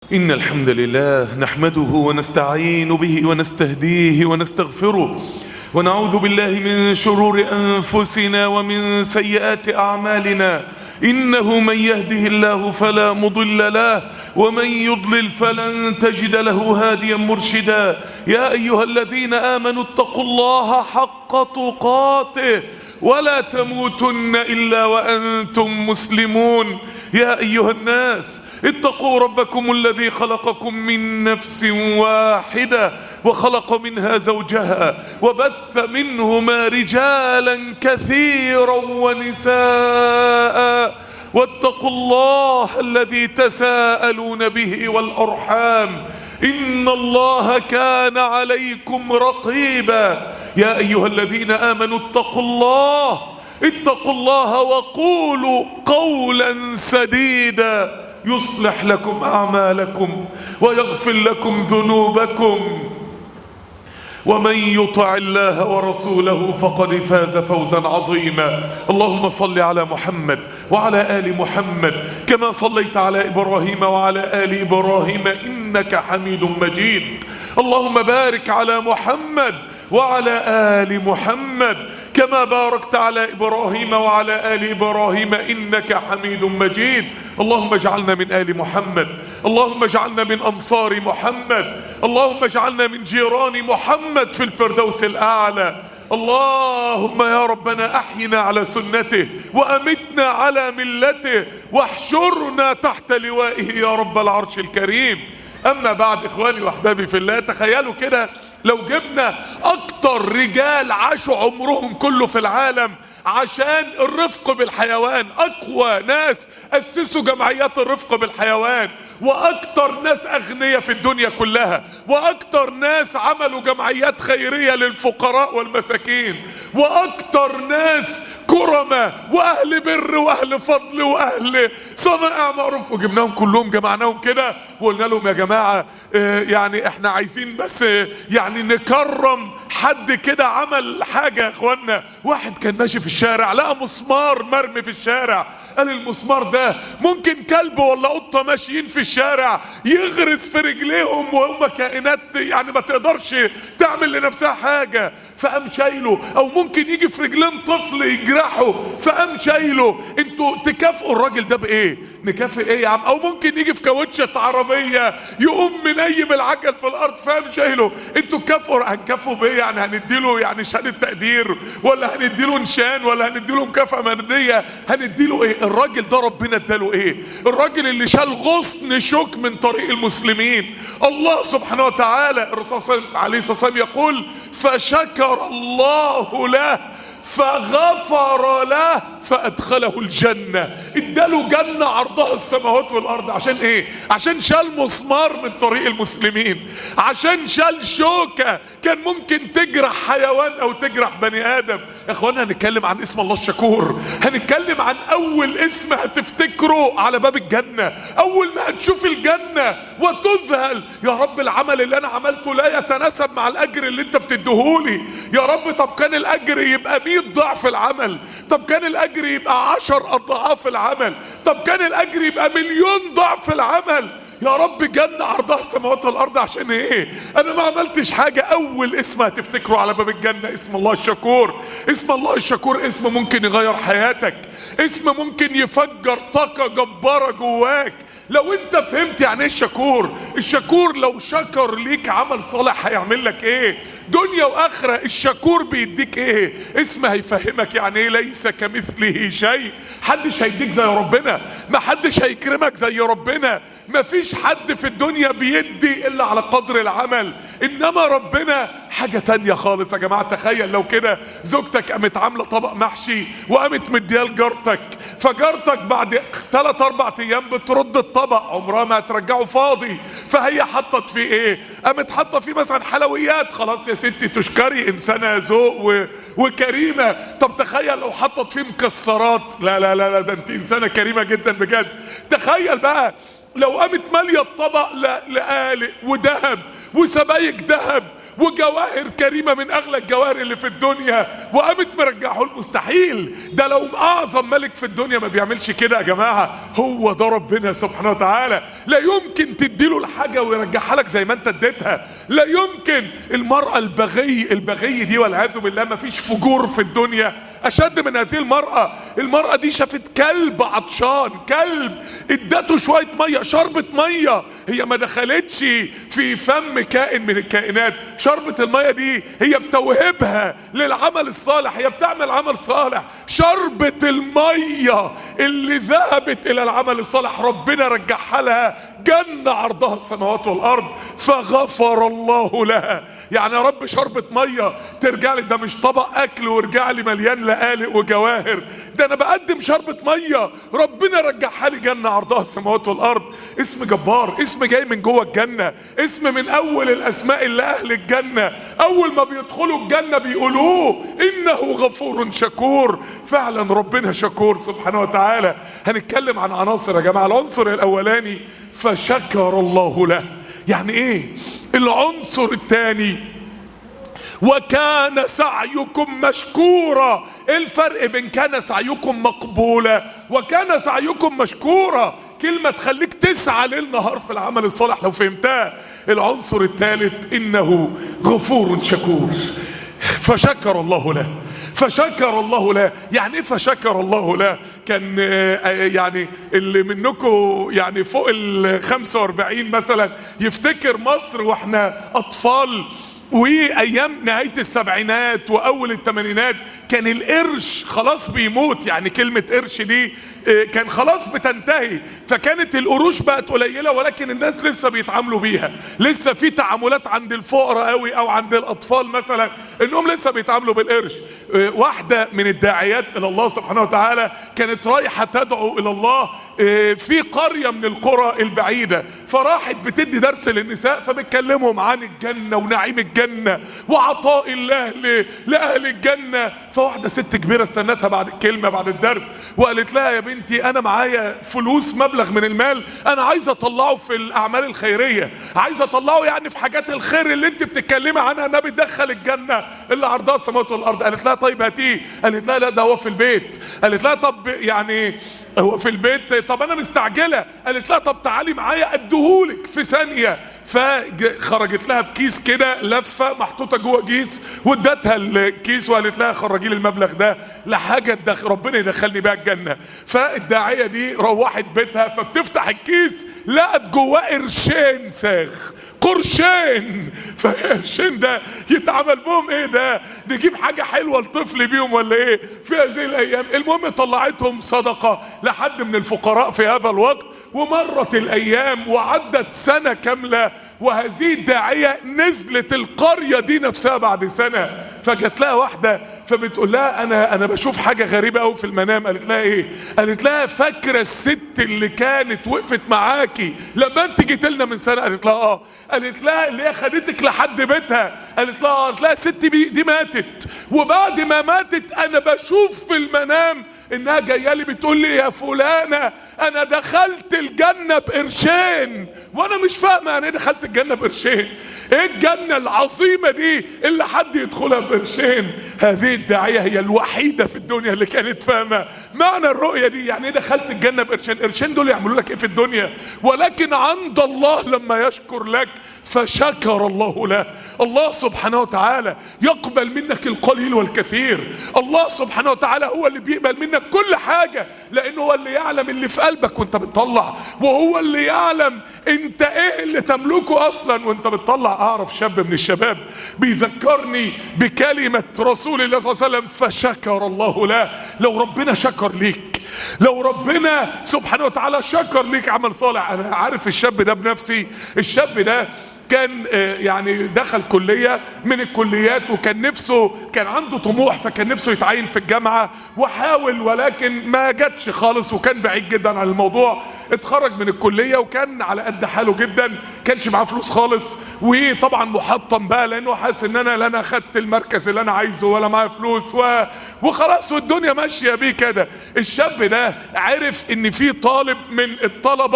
إن الحمد لله نحمده ونستعين به ونستهديه ونستغفره ونعوذ بالله من شرور أنفسنا ومن سيئات أعمالنا. إنه من يهده الله فلا مضل له ومن يضلل فلن تجد له هاديا مرشدا. يا أيها الذين آمنوا اتقوا الله حق تقاته ولا تموتن إلا وأنتم مسلمون. يا أيها الناس اتقوا ربكم الذي خلقكم من نفس واحدة وخلق منها زوجها وبث منهما رجالا كثيرا ونساء واتقوا الله الذي تساءلون به والأرحام إن الله كان عليكم رقيبا. يا أيها الذين آمنوا اتقوا الله وقولوا قولا سديدا يصلح لكم أعمالكم ويغفر لكم ذنوبكم ومن يطع الله ورسوله فقد فاز فوزا عظيما. اللهم صل على محمد وعلى آل محمد كما صليت على إبراهيم وعلى آل إبراهيم إنك حميد مجيد. اللهم بارك على محمد وعلى آل محمد كما باركت على إبراهيم وعلى آل إبراهيم إنك حميد مجيد. اللهم اجعلنا من آل محمد، اللهم اجعلنا من أنصار محمد، اللهم اجعلنا من جيران محمد في الفردوس الأعلى. اللهم يا ربنا أحينا على سنته وأمتنا على ملته واحشرنا تحت لوائه يا رب العرش الكريم. أما بعد إخواني وأحبابي في الله، تخيلوا كده لو جبنا أكتر رجال عاشوا عمرهم كله في العالم عشان الرفق بالحيوان، أقوى ناس أسسوا جمعيات الرفق بالحيوان، وأكتر ناس أغنياء في الدنيا كلها، وأكتر ناس عملوا جمعيات خيرية للفقراء والمساكين، وأكتر ناس كرمة وأهل بر وأهل فضل وأهل صنائع معروف، وجبناهم كلهم جمعناهم كده وقلنا لهم يا جماعة يعني احنا عايزين بس يعني نكرم حد كده عمل حاجة. يا اخوانا، واحد كان ماشي في الشارع لقى مسمار مرمي في الشارع، قال المسمار ده ممكن كلب ولا قطة ماشيين في الشارع يغرس في رجليهم وهم كائنات يعني ما تقدرش تعمل لنفسها حاجة، فقام شايله، او ممكن يجي في رجلين طفل يجرحه فقام شايله. انتوا تكافئوا الراجل ده بايه؟ نكافئ ايه يا عم؟ او ممكن يجي في كاوتشة عربية يقوم منيم العجل في الارض فقام شايله. انتوا تكافئوا، هنكافئوا بايه يعني؟ هنديله يعني شهادة تقدير ولا هنديله نشان ولا هنديله مكافأة مادية؟ هنديله ايه؟ الراجل ده ربنا اداله ايه؟ الراجل اللي شال غصن شوك من طريق المسلمين. الله سبحانه وتعالى الرسول عليه الصلاة والسلام يقول فشكر الله له فغفر له فأدخله الجنة. اداله جنة عرضها السماوات والأرض. عشان ايه؟ عشان شال مسمار من طريق المسلمين، عشان شال شوكة كان ممكن تجرح حيوان او تجرح بني آدم. يا اخوانا، هنتكلم عن اسم الله الشكور، هنتكلم عن اول اسم هتفتكره على باب الجنة. اول ما هتشوف الجنة وتذهل، يا رب العمل اللي انا عملته لا يتناسب مع الاجر اللي انت بتديهولي. يا رب طب كان الاجر يبقى 100 ضعف العمل، طب كان الاجر يبقى 10 اضعاف العمل، طب كان الاجر يبقى 1,000,000 ضعف العمل. يا رب جنة عرضها السماوات والارض. عشان ايه؟ انا ما عملتش حاجة. اول اسم هتفتكره على باب الجنة اسم الله الشكور. اسم الله الشكور اسم ممكن يغير حياتك، اسم ممكن يفجر طاقة جبارة جواك. لو انت فهمت يعني ايه الشكور، الشكور لو شكر ليك عمل صالح هيعمل لك ايه دنيا واخره. الشكور بيديك ايه؟ اسم هيفهمك يعني ايه ليس كمثله شيء. محدش هيديك زي ربنا، محدش هيكرمك زي ربنا. مفيش حد في الدنيا بيدي الا على قدر العمل، انما ربنا حاجة تانية خالص. يا جماعة تخيل لو كده زوجتك قامت عاملة طبق محشي وقامت مدياه لجارتك، فجارتك بعد 3-4 ايام بترد الطبق، عمرها ما هترجعه فاضي، فهي حطت فيه ايه؟ قامت حاطة فيه مثلا حلويات. خلاص يا ستي تشكري، انسانة ذوق وكريمة. طب تخيل لو حطت فيه مكسرات، لا لا لا لا، ده انت انسانة كريمة جدا بجد. تخيل بقى لو قامت مالية الطبق لقالق وذهب وسبايك ذهب وجواهر كريمة من اغلى الجواهر اللي في الدنيا، وقامت مرجعه المستحيل. ده لو اعظم ملك في الدنيا ما بيعملش كده يا جماعة. هو ده ربنا سبحانه وتعالى. لا يمكن تديله الحاجة ويرجعها لك زي ما انت اديتها، لا يمكن. المرأة البغي دي والعياذ بالله، ما فيش فجور في الدنيا اشد من هذه المرأة دي شافت كلب عطشان، كلب ادته شوية مية، شربت مية، هي ما دخلتش في فم كائن من الكائنات، شربت المية دي هي بتوهبها للعمل الصالح، هي بتعمل عمل صالح، شربت المية اللي ذهبت الى العمل الصالح، ربنا رجعها لها جنة عرضها السماوات والارض فغفر الله لها. يعني يا رب شربت مية ترجع لي، ده مش طبق اكل وارجع لي مليان لقالق وجواهر، ده انا بقدم شربة مية ربنا رجعها لي جنة عرضها السماوات والارض. اسم جبار، اسم جاي من جوه الجنة، اسم من اول الاسماء اللي اهل الجنة اول ما بيدخلوا الجنة بيقولوه انه غفور شكور. فعلا ربنا شكور سبحانه وتعالى. هنتكلم عن عناصر يا جماعة. العنصر الاولاني فشكر الله له. يعني ايه؟ العنصر الثاني وكان سعيكم مشكورا. ايه الفرق بين كان سعيكم مقبولا وكان سعيكم مشكورا؟ كلمة تخليك تسعى ليل نهار في العمل الصالح لو فهمتها. العنصر الثالث انه غفور شكور. فشكر الله له. فشكر الله له. يعني ايه فشكر الله له؟ كان يعني اللي منكم يعني فوق ال 45 مثلا يفتكر مصر واحنا اطفال وايام نهاية السبعينات واول الثمانينات كان القرش خلاص بيموت. يعني كلمة قرش دي كان خلاص بتنتهي، فكانت القروش بقت قليلة ولكن الناس لسه بيتعاملوا بيها، لسه في تعاملات عند الفقراء قوي او عند الاطفال مثلا انهم لسه بيتعاملوا بالقرش. واحدة من الداعيات الى الله سبحانه وتعالى كانت رايحة تدعو الى الله في قرية من القرى البعيدة، فراحت بتدي درس للنساء فبتكلمهم عن الجنة ونعيم الجنة وعطاء الله لأهل الجنة. فواحدة ست كبيرة استنتها بعد الكلمة بعد الدرس وقالت لها يا بنتي انا معايا فلوس مبلغ من المال انا عايزة اطلعه في الاعمال الخيرية، عايزة اطلعه يعني في حاجات الخير اللي انت بتتكلمي عنها انها بتدخل الجنة اللي عرضها السماوات والارض. قالت لها طيب هاتيه. قالت لها لا ده هو في البيت. قالت لها طب يعني هو في البيت، طب انا مستعجله. قالت لها طب تعالي معايا اديهولك في ثانيه. فخرجت لها بكيس كده لفه محطوطه جوه كيس وادتها الكيس وقالت لها خرجي لي المبلغ ده لحاجه ربنا يدخلني بيها الجنه. فالداعيه دي روحت بيتها فبتفتح الكيس لقت جواه قرشين ساغ، قرشين. فالقرشين ده يتعمل بهم ايه؟ ده نجيب حاجة حلوة لطفل بيهم ولا ايه في هذه الايام؟ المهم طلعتهم صدقة لحد من الفقراء في هذا الوقت. ومرت الايام وعدت سنة كاملة وهذه الداعية نزلت القرية دي نفسها بعد سنة. فجت لها واحدة فبتقول لها انا بشوف حاجه غريبه قوي في المنام. قالت لها ايه؟ قالت لها فاكره الست اللي كانت وقفت معاكي لما انت جيت لنا من سنه؟ قالت لها اه. قالت لها اللي هي خدتك لحد بيتها؟ قالت لها اه. قالت لها الست دي ماتت، وبعد ما ماتت انا بشوف في المنام انها جايه لي بتقول لي يا فلانه انا دخلت الجنه بقرشين. وانا مش فاهمه يعني ايه دخلت الجنه بقرشين؟ ايه الجنه العظيمه دي اللي حد يدخلها بقرشين؟ هذه الداعيه هي الوحيده في الدنيا اللي كانت فاهمه معنى الرؤيه دي. يعني ايه دخلت الجنه بقرشين؟ قرشين دول يعملوا لك ايه في الدنيا؟ ولكن عند الله لما يشكر لك فشكر الله له. الله سبحانه وتعالى يقبل منك القليل والكثير. الله سبحانه وتعالى هو اللي بيقبل منك كل حاجة، لانه هو اللي يعلم اللي في قلبك وانت بتطلع، وهو اللي يعلم انت ايه اللي تملكه اصلا وانت بتطلع. اعرف شاب من الشباب بيذكرني بكلمة رسول الله صلى الله عليه وسلم فشكر الله له. لو ربنا شكر ليك، لو ربنا سبحانه وتعالى شكر ليك عمل صالح. انا عارف الشاب ده بنفسي. الشاب ده كان يعني دخل كلية من الكليات وكان نفسه، كان عنده طموح فكان نفسه يتعين في الجامعة وحاول ولكن ما جاتش خالص وكان بعيد جدا عن الموضوع. اتخرج من الكلية وكان على قد حاله جدا، كانش معاه فلوس خالص، وطبعا محطم بقى لانه حاسس ان انا لا انا خدت المركز اللي انا عايزه ولا معايا فلوس وخلاص والدنيا ماشية بيه كده. الشاب ده عرف ان في طالب من الطلبة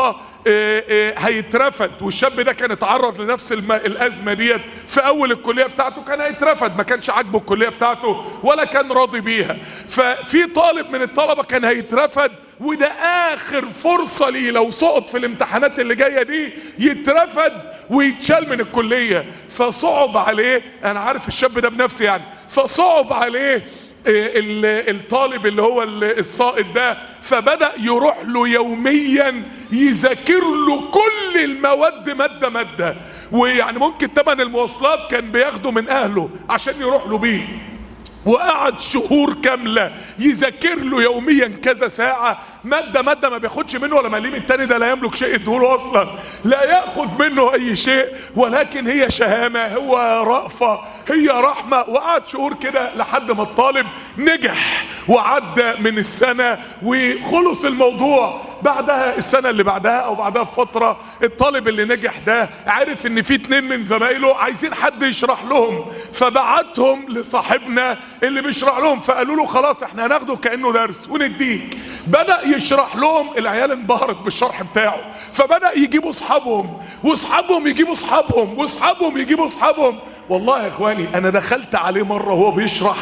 هيترفد، والشاب ده كان اتعرض لنفس الازمه ديت في اول الكليه بتاعته، كان هيترفد، ما كانش عاجبه الكليه بتاعته ولا كان راضي بيها. ففي طالب من الطلبه كان هيترفد، وده اخر فرصه ليه، لو سقط في الامتحانات اللي جايه دي يترفد ويتشال من الكليه. فصعب عليه، انا عارف الشاب ده بنفسي يعني، فصعب عليه الطالب اللي هو الساقط ده، فبدأ يروح له يوميا يذاكر له كل المواد مادة مادة، ويعني ممكن تمن المواصلات كان بياخده من اهله عشان يروح له بيه، وقعد شهور كاملة يذاكر له يوميا كذا ساعة مادة مادة، ما بياخدش منه ولا مليم. التاني ده لا يملك شيء يديهوله اصلا، لا ياخذ منه اي شيء، ولكن هي شهامة، هو رأفة، هي رحمة. وقعد شهور كده لحد ما الطالب نجح وعدى من السنة وخلص الموضوع. بعدها السنة اللي بعدها او بعدها بفترة، الطالب اللي نجح ده عرف ان في 2 من زمايله عايزين حد يشرح لهم، فبعتهم لصاحبنا اللي بيشرح لهم، فقالوا له خلاص احنا هناخده كأنه درس ونديك. بدأ يشرح لهم، العيال انبهرت بالشرح بتاعه، فبدأ يجيبوا اصحابهم، واصحابهم يجيبوا اصحابهم، واصحابهم يجيبوا اصحابهم. والله يا اخواني انا دخلت عليه مرة وهو بيشرح،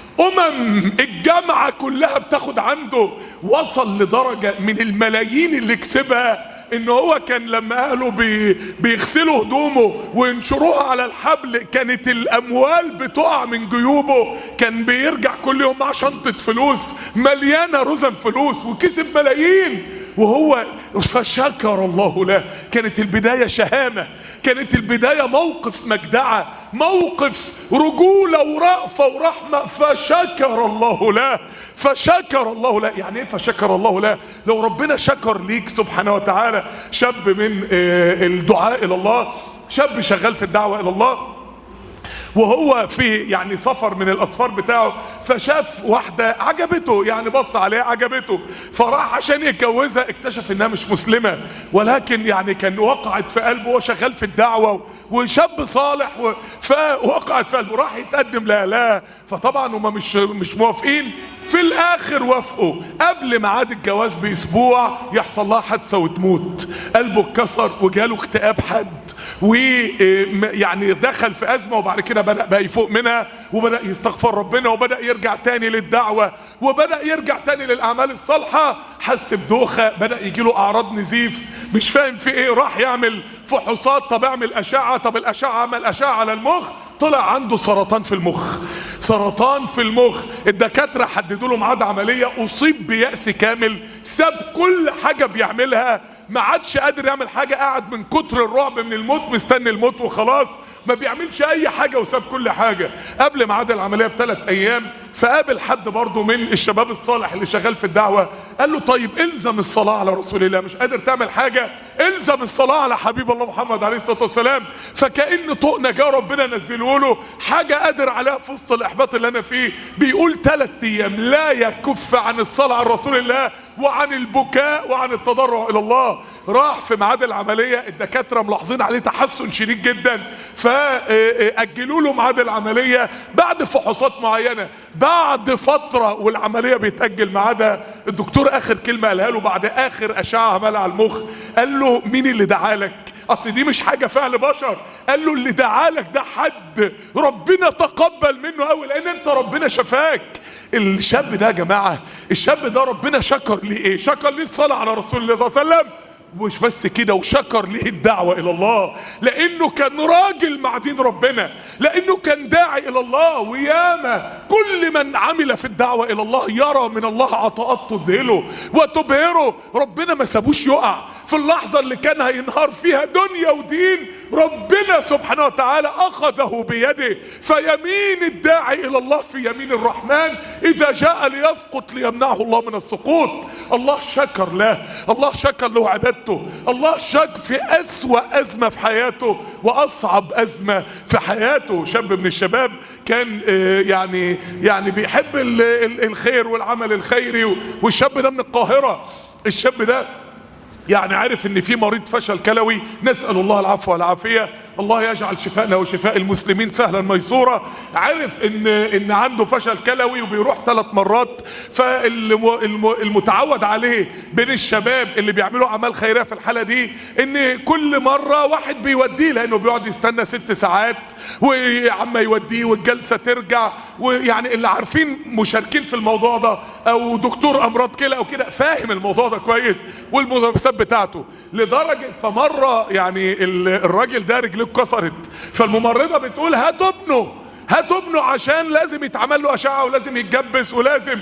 الجامعة كلها بتاخد عنده. وصل لدرجة من الملايين اللي كسبها ان هو كان لما اهله بيغسلوا هدومه وينشروها على الحبل، كانت الاموال بتقع من جيوبه، كان بيرجع كل يوم مع شنطة فلوس مليانة رزم فلوس، وكسب ملايين. وهو فشكر الله له. كانت البداية شهامة، كانت البداية موقف مجدعة، موقف رجولة ورأفة ورحمة، فشكر الله له، فشكر الله له. يعني ايه فشكر الله له؟ لو ربنا شكر ليك سبحانه وتعالى. شاب من الدعاء الى الله، شاب شغال في الدعوة الى الله، وهو في يعني سفر من الاسفار بتاعه، فشاف واحدة عجبته، يعني بص عليها عجبته، فراح عشان يتجوزها. اكتشف انها مش مسلمة، ولكن يعني كان وقعت في قلبه، وهو شغال في الدعوة وشاب صالح، فوقعت في قلبه، راح يتقدم لها. لا، فطبعا هم مش موافقين. في الاخر وافقوا. قبل ميعاد الجواز باسبوع يحصل لها حادثة وتموت، قلبه اتكسر وجاله اكتئاب حاد، ويعني دخل في أزمة. وبعد كده بدأ بقى يفوق منها، وبدأ يستغفر ربنا، وبدأ يرجع تاني للدعوة، وبدأ يرجع تاني للأعمال الصالحة. حس بدوخة، بدأ يجيله أعراض نزيف، مش فاهم في ايه، راح يعمل فحوصات. طب اعمل أشعة، طب الأشعة، عمل أشعة على المخ، طلع عنده سرطان في المخ، سرطان في المخ. الدكاترة حددوا له ميعاد عملية، أصيب بيأس كامل، ساب كل حاجة بيعملها، ما عادش قادر يعمل حاجة، قاعد من كتر الرعب من الموت مستني الموت وخلاص، ما بيعملش اي حاجة وساب كل حاجة. قبل ميعاد العملية ب3 ايام، فقابل حد برضه من الشباب الصالح اللي شغال في الدعوة، قال له طيب الزم الصلاة على رسول الله، مش قادر تعمل حاجة، الزم الصلاة على حبيب الله محمد عليه الصلاة والسلام. فكأن طوق نجاة ربنا نزله له، حاجة قادر عليها في وسط الإحباط اللي أنا فيه. بيقول 3 ايام لا يكف عن الصلاة على رسول الله، وعن البكاء، وعن التضرع إلى الله. راح في ميعاد العملية، الدكاترة ملاحظين عليه تحسن شديد جدا، فأجلوا له ميعاد العملية بعد فحوصات معينة. بعد فترة والعملية بيتأجل ميعادها، الدكتور آخر كلمة قالها له بعد آخر أشعة عملها على المخ، قال له مين اللي دعالك؟ اصل دي مش حاجة فعل بشر. قال له اللي دعالك ده حد ربنا تقبل منه قوي، لان انت ربنا شفاك. الشاب ده يا جماعة، الشاب ده ربنا شكر ليه ايه؟ شكر ليه الصلاة على رسول الله صلى الله عليه وسلم، مش بس كده، وشكر ليه الدعوة الى الله، لانه كان راجل مع دين ربنا، لانه كان داعي الى الله. وياما كل من عمل في الدعوة الى الله يرى من الله عطاءات تذهله وتبهره. ربنا ما سابوش يقع في اللحظة اللي كان هينهار فيها دنيا ودين، ربنا سبحانه وتعالى اخذه بيده. فيمين الداعي الى الله في يمين الرحمن، اذا جاء ليسقط ليمنعه الله من السقوط. الله شكر له، الله شكر له عبادته، الله شك في اسوأ ازمة في حياته واصعب ازمة في حياته. شاب من الشباب كان يعني بيحب الخير والعمل الخيري، والشاب ده من القاهرة. الشاب ده يعني عارف ان في مريض فشل كلوي، نسأل الله العفو والعافية، الله يجعل شفاءنا وشفاء المسلمين سهلا ميسورا، عرف ان عنده فشل كلوي وبيروح 3 مرات. فالمتعود عليه بين الشباب اللي بيعملوا اعمال خيريه في الحاله دي ان كل مره واحد بيوديه، لانه بيقعد يستنى 6 ساعات وعما يوديه والجلسه ترجع. ويعني اللي عارفين مشاركين في الموضوع ده او دكتور امراض كلى او كده فاهم الموضوع ده كويس والملابسات بتاعته. لدرجه فمره يعني الراجل ده رجليه اتكسرت، فالممرضه بتقول هاتوا ابنه عشان لازم يتعمل له اشعه ولازم يتجبس ولازم.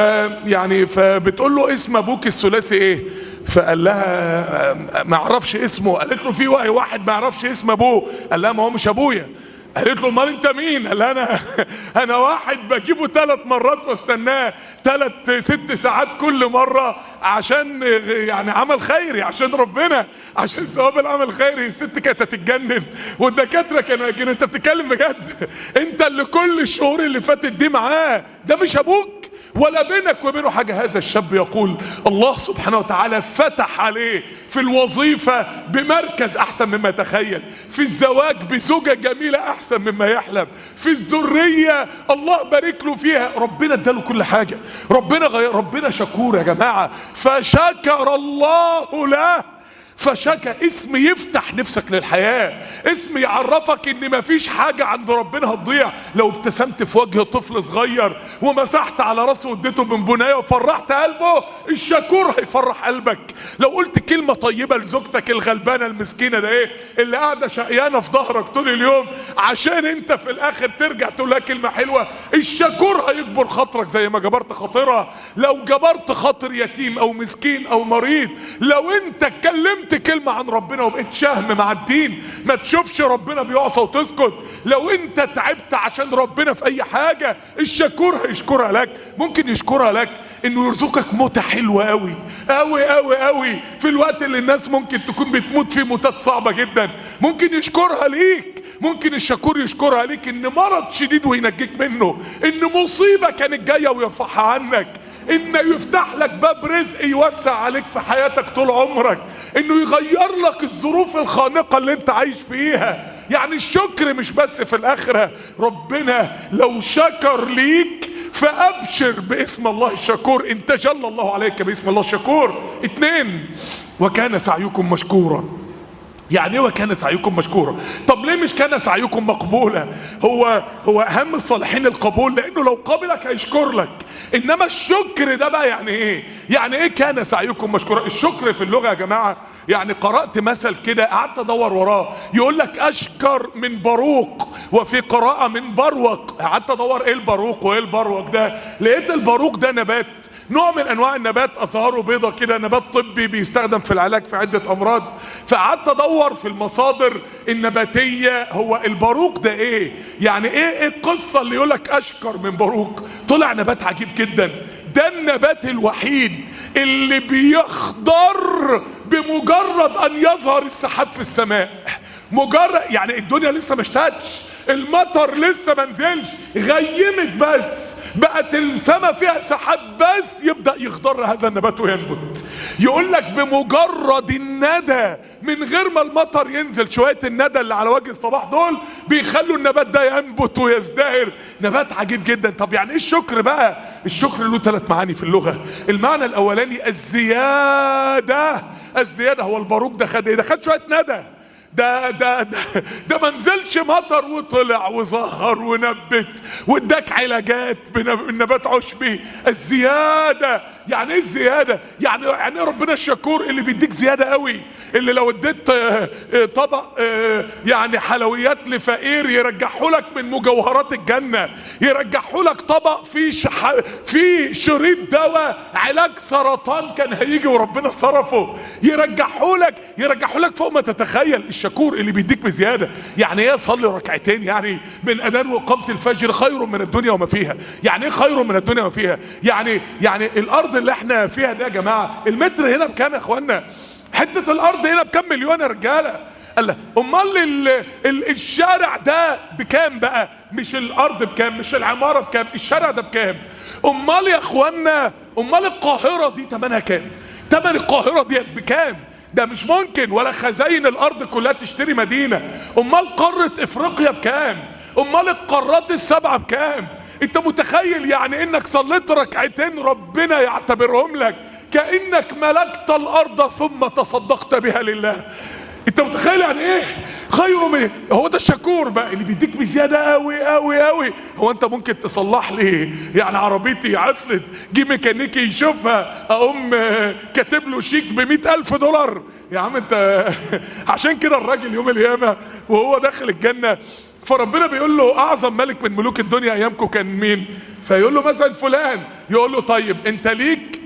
فبتقول له اسم ابوك الثلاثي ايه؟ فقال لها ما اعرفش اسمه. قالت له في واحد ما يعرفش اسم ابوه. قال لها ما هو مش ابويا. قالت له امال انت مين؟ قال لها انا واحد بجيبه 3 مرات واستناه 6 ساعات كل مره عشان يعني عمل خيري، عشان ربنا، عشان ثواب العمل الخيري. الست كانت هتتجنن والدكاتره كانوا انت بتتكلم بجد؟ انت اللي كل الشهور اللي فاتت دي معاه، ده مش ابوك ولا بينك وبينه حاجة. هذا الشاب يقول الله سبحانه وتعالى فتح عليه في الوظيفة بمركز أحسن مما يتخيل، في الزواج بزوجة جميلة أحسن مما يحلم، في الذرية الله بارك له فيها، ربنا اداله كل حاجة، ربنا شكور يا جماعة. فشكر الله له. فشكى اسم يفتح نفسك للحياة، اسم يعرفك ان مفيش حاجة عند ربنا هتضيع. لو ابتسمت في وجه طفل صغير ومسحت على راسه واديته من بنايه وفرحت قلبه، الشكور هيفرح قلبك. لو قلت كلمة طيبة لزوجتك الغلبانة المسكينة ده ايه اللي قاعدة شقيانة في ظهرك طول اليوم عشان انت في الاخر ترجع تقول لها كلمة حلوة، الشكور هيجبر خاطرك زي ما جبرت خاطرها. لو جبرت خاطر يتيم او مسكين او مريض، لو انت اتكلمت كلمة عن ربنا وبقيت شهم مع الدين، ما تشوفش ربنا بيعصى وتسكت. لو انت تعبت عشان ربنا في اي حاجة، الشكور هيشكرها لك. ممكن يشكرها لك انه يرزقك موتة حلوة قوي قوي قوي قوي في الوقت اللي الناس ممكن تكون بتموت فيه موتات صعبة جدا. ممكن يشكرها ليك، ممكن الشكور يشكرها ليك ان مرض شديد وينجيك منه، ان مصيبة كانت جاية ويرفعها عنك، انه يفتح لك باب رزق يوسع عليك في حياتك طول عمرك، انه يغير لك الظروف الخانقة اللي انت عايش فيها. يعني الشكر مش بس في الاخرة، ربنا لو شكر ليك فابشر باسم الله الشكور، ان تجلى الله عليك باسم الله الشكور. 2 وكان سعيكم مشكورا. يعني ايه وكان سعيكم مشكورا؟ طب ليه مش كان سعيكم مقبولا؟ هو اهم الصالحين القبول، لانه لو قبلك هيشكر لك. انما الشكر ده بقى يعني ايه؟ يعني ايه كان سعيكم مشكورا؟ الشكر في اللغة يا جماعة، يعني قرأت مثل كده قعدت ادور وراه، يقول لك اشكر من باروق، وفي قراءة من بروق. قعدت ادور ايه الباروق وايه البروق ده، لقيت الباروق ده نبات، نوع من انواع النبات، ازهاره بيضة كده، نبات طبي بيستخدم في العلاج في عدة امراض. فقعدت ادور في المصادر النباتية هو الباروق ده ايه، يعني ايه القصة اللي يقولك اشكر من باروق. طلع نبات عجيب جدا، ده النبات الوحيد اللي بيخضر بمجرد ان يظهر السحاب في السماء. مجرد يعني الدنيا لسه ما اشتهتش، المطر لسه ما نزلش، غيمت بس، بقت السماء فيها سحاب بس، يبدأ يخضر هذا النبات وينبت. يقول لك بمجرد الندى، من غير ما المطر ينزل، شوية الندى اللي على وجه الصباح دول بيخلوا النبات ده ينبت ويزدهر. نبات عجيب جدا. طب يعني ايه الشكر بقى؟ الشكر له 3 معاني في اللغة. المعنى الاولاني الزيادة. الزيادة هو الباروق ده خد ايه؟ ده خد شوية ندى، ده ما نزلش مطر وطلع وظهر ونبت واداك علاجات بالنبات عشبي. الزيادة يعني ايه الزيادة؟ يعني ربنا الشكور اللي بيديك زيادة قوي، اللي لو اديت طبق يعني حلويات لفقير يرجعه لك من مجوهرات الجنة، يرجعه لك طبق فيه شريط دواء علاج سرطان كان هيجي وربنا صرفه، يرجعه لك فوق ما تتخيل. الشكور اللي بيديك بزيادة. يعني ايه صلي ركعتين يعني من اذان وقامة الفجر خير من الدنيا وما فيها؟ يعني ايه خير من الدنيا وما فيها؟ يعني الارض اللي احنا فيها دي يا جماعة، المتر هنا بكام يا اخوانا؟ حتة الارض هنا بكام مليون يا رجالة؟ قال امال الشارع ده بكام بقى؟ مش الارض بكام، مش العمارة بكام، الشارع ده بكام؟ امال يا اخوانا، امال القاهرة دي تمنها كام؟ تمن القاهرة دي بكام؟ ده مش ممكن، ولا خزاين الارض كلها تشتري مدينة. امال قارة افريقيا بكام؟ امال القارات السبعة بكام؟ انت متخيل يعني انك صليت ركعتين ربنا يعتبرهم لك كأنك ملكت الارض ثم تصدقت بها لله؟ انت متخيل يعني ايه؟ خير من هو ده الشكور بقى اللي بيديك بزياده قوي قوي قوي. هو انت ممكن تصلح لي يعني عربيتي عطلت، جه ميكانيكي يشوفها اقوم كاتب له شيك ب$100,000 يا عم انت؟ عشان كده الراجل يوم القيامه وهو داخل الجنه فربنا بيقول له اعظم ملك من ملوك الدنيا ايامكم كان مين؟ فيقول له مثلا فلان، يقول له طيب انت ليك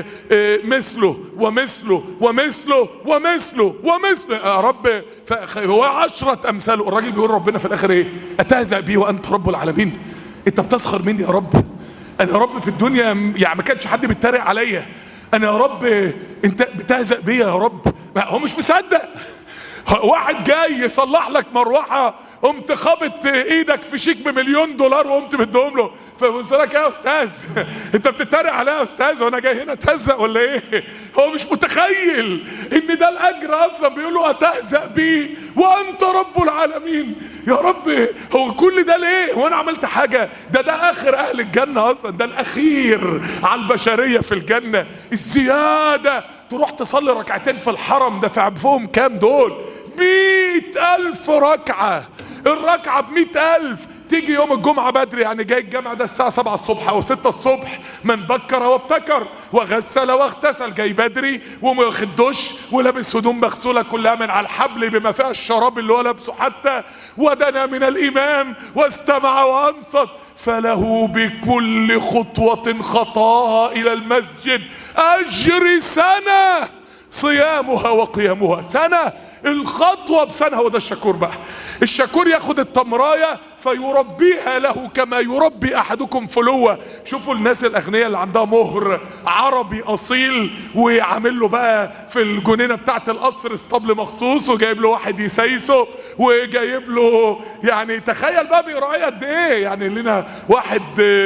مثله ومثله ومثله ومثله ومثله يا رب، هو 10 امثاله. الراجل بيقول ربنا في الاخر ايه؟ اتهزأ بي وانت رب العالمين؟ انت بتسخر مني يا رب؟ انا يا رب في الدنيا يعني ما كانش حد بيتريق عليا، انا يا رب انت بتهزأ بي يا رب؟ هو مش مصدق. واحد جاي يصلح لك مروحه قمت خابط ايدك في شيك ب$1,000,000 وقمت مديهم له، فبص لك يا استاذ انت بتتريق عليا يا استاذ وانا جاي هنا اتهزأ ولا ايه؟ هو مش متخيل ان ده الاجر اصلا. بيقول له اتهزأ بي وانت رب العالمين؟ يا رب هو كل ده ليه؟ هو انا عملت حاجه؟ ده اخر اهل الجنه اصلا، ده الاخير على البشريه في الجنه. الزياده تروح تصلي ركعتين في الحرم، ده في عبفهم كام دول؟ 100,000 ركعة، الركعة ب100,000. تيجي يوم الجمعة بدري، يعني جاي الجامع ده الساعة 7 الصبح أو 6 الصبح، من بكر وابتكر وغسل واغتسل، جاي بدري واخد دش ولابس هدوم مغسولة كلها من على الحبل بما فيها الشراب اللي هو لابسه حتى، ودنا من الإمام واستمع وأنصت، فله بكل خطوة خطاها إلى المسجد أجر سنة صيامها وقيامها. سنة، الخطوة بسنة. هو ده الشكور بقى. الشكور ياخد التمراية فيربيها له كما يربي احدكم فلوة. شوفوا الناس الاغنياء اللي عندها مهر عربي اصيل وعامل له بقى في الجنينة بتاعت القصر اسطبل مخصوص وجايب له واحد يسايسه وجايب له، يعني تخيل بقى بيراعي قد ايه. يعني لنا واحد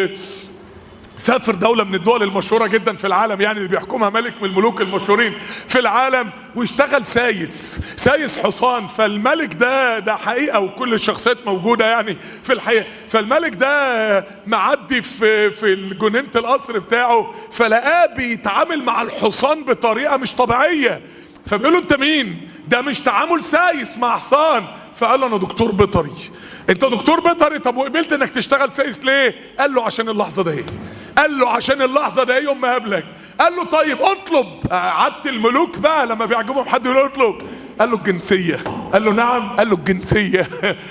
سافر دولة من الدول المشهورة جدا في العالم، يعني اللي بيحكمها ملك من الملوك المشهورين في العالم، واشتغل سايس حصان. فالملك ده حقيقة وكل الشخصيات موجودة يعني في الحقيقة. فالملك ده معدي في جنينة القصر بتاعه فلقاه بيتعامل مع الحصان بطريقة مش طبيعية. فبيقول له انت مين؟ ده مش تعامل سايس مع حصان. فقال له انا دكتور بيطري. انت دكتور بيطري؟ طب وقبلت انك تشتغل سايس ليه؟ قال له عشان اللحظة ده. قال له عشان اللحظة ده يوم ما قابلك. قال له طيب اطلب. عدت الملوك بقى لما بيعجبهم حد يقول له اطلب. قال له الجنسية. قال له نعم. قال له الجنسية.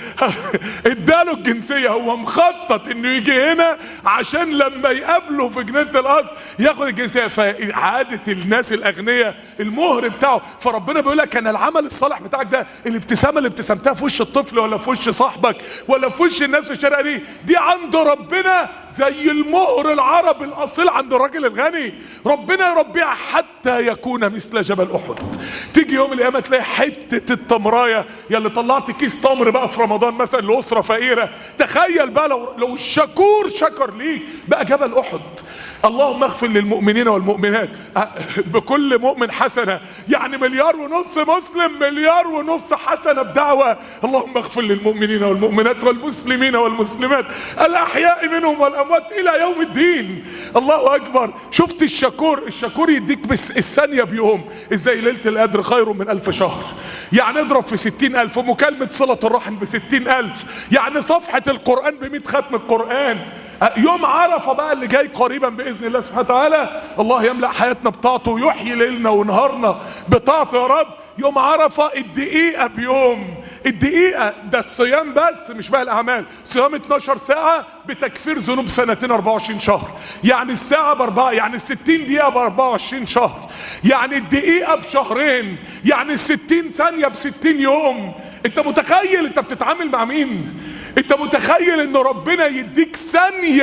اداله الجنسية. هو مخطط انه يجي هنا عشان لما يقابله في جنينة القصر ياخد الجنسية. فعادة الناس الاغنياء المهر بتاعه. فربنا بيقول لك انا العمل الصالح بتاعك ده، الابتسامة اللي ابتسمتها في وش الطفل ولا في وش صاحبك ولا في وش الناس في الشارع، دي عند ربنا زي المهر العربي الاصيل عند الراجل الغني. ربنا يربيها حتى يكون مثل جبل احد. تيجي يوم القيامه تلاقي حته التمرايه يا اللي طلعت كيس تمر بقى في رمضان مثلا لاسره فقيره. تخيل بقى لو الشكور شكر ليك بقى جبل احد. اللهم اغفر للمؤمنين والمؤمنات بكل مؤمن حسنة. يعني 1.5 مليار مسلم 1.5 مليار حسنة بدعوة. اللهم اغفر للمؤمنين والمؤمنات والمسلمين والمسلمات الأحياء منهم والأموات إلى يوم الدين. الله أكبر. شفت الشكور يديك بس الثانية بيوم. ازاي ليلة القدر خير من 1000 شهر. يعني اضرب في 60,000 مكالمة صلة الرحم ب60,000. يعني صفحة القرآن ب100 ختم القرآن. يوم عرفة بقى اللي جاي قريبا بإذن الله سبحانه وتعالى، الله يملأ حياتنا بطاعته ويحيي ليلنا ونهارنا بطاعته يا رب. يوم عرفة الدقيقة بيوم. الدقيقة ده الصيام بس مش بقى الأعمال. صيام 12 ساعة بتكفير ذنوب 2 24 شهر. يعني الساعة ب4، يعني 60 دقيقة ب24 شهر. يعني الدقيقة بشهرين. يعني 60 ثانية ب60 يوم. انت متخيل انت بتتعامل مع مين؟ انت متخيل ان ربنا يديك ثانية